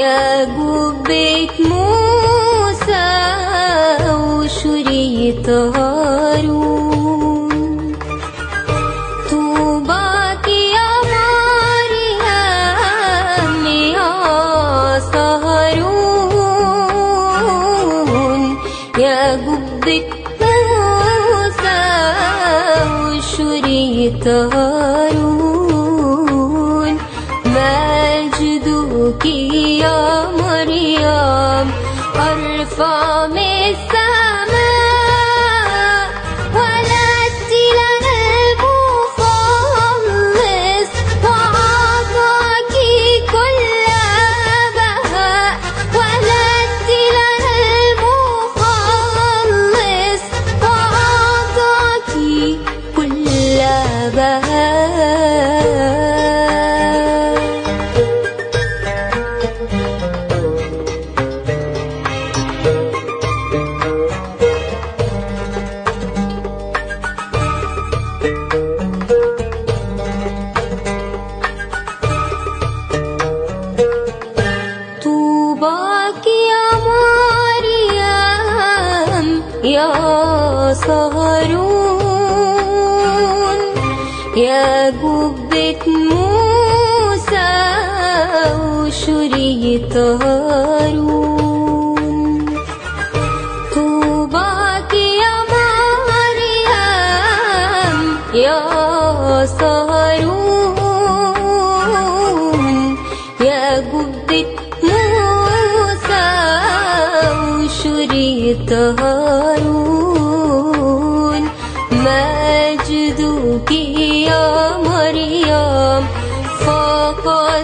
يا جبة موسى وشريط هارون، طوباك يا مريم يا سهرون، يا جبة موسى وشريط هارون، مجدك يا مريم أرفع من السماء، ولدت لنا المخلص وأعطاك كل بهاء، ولدت لنا المخلص وأعطاك كل بهاء. طوباك يا مريم يا سهرون، يا جبة موسى وشريط هارون، طوباك يا مريم يا سهرون، يا جبة موسى وشريط هارون، مجدك يا مريم فوق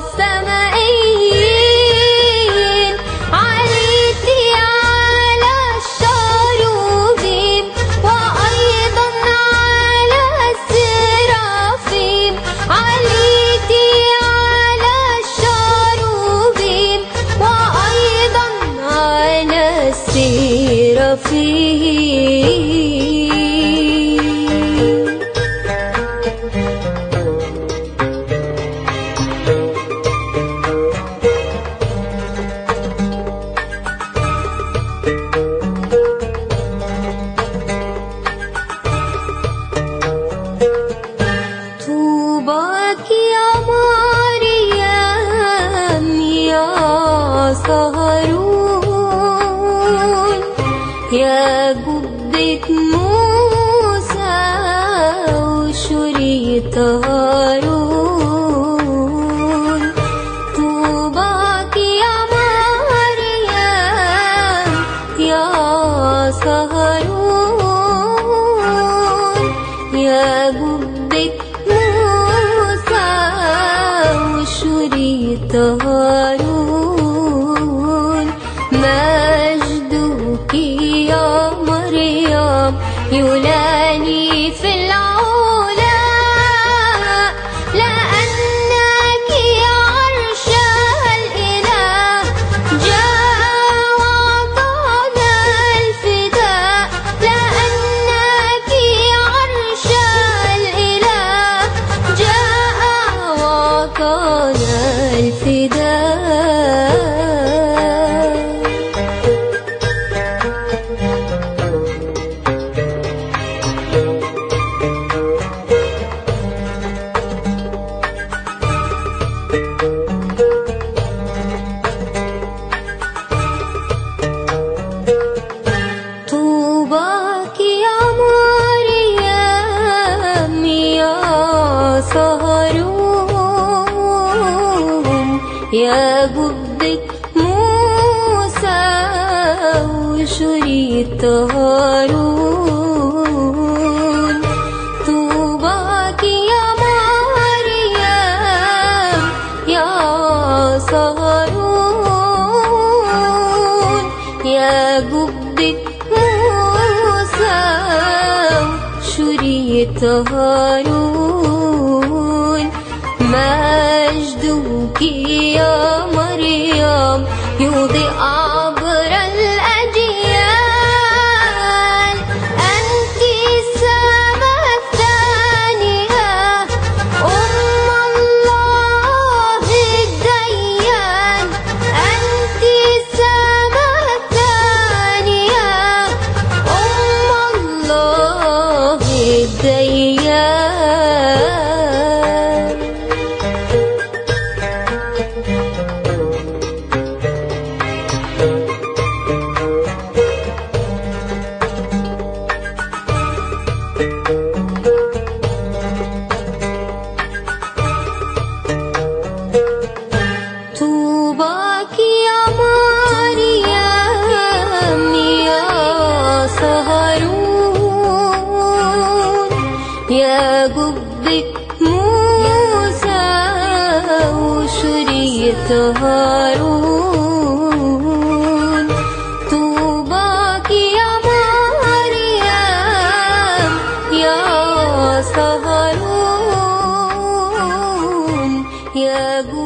السمائين، عليت على الشروبيم وأيضا على السرافيم، عليت على الشروبيم وأيضا على السرافيم. طوباك يا مريم يا سهرون، يا جبة موسى وشريط هارون، طوباك يا مريم يا سهرون، يا جبة موسى وشريط هارون، مجدك يا مريم يولاني في العلا، لأنك عرش الإله جاء وأعطانا الفداء، لأنك عرش الإله جاء وأعطانا الفداء. طوباك يا مريم يا سهرون، يا جبة موسى وشريط هارون، طوباك يا مريم يا سهرون، يا جبة موسى وشريط هارون، مجدك يا مريم يضيء عبر الأجيال، أنت السماء الثانية أم الله الديان، أنت يسهرون. طوباك يا مريم يا سهرون يا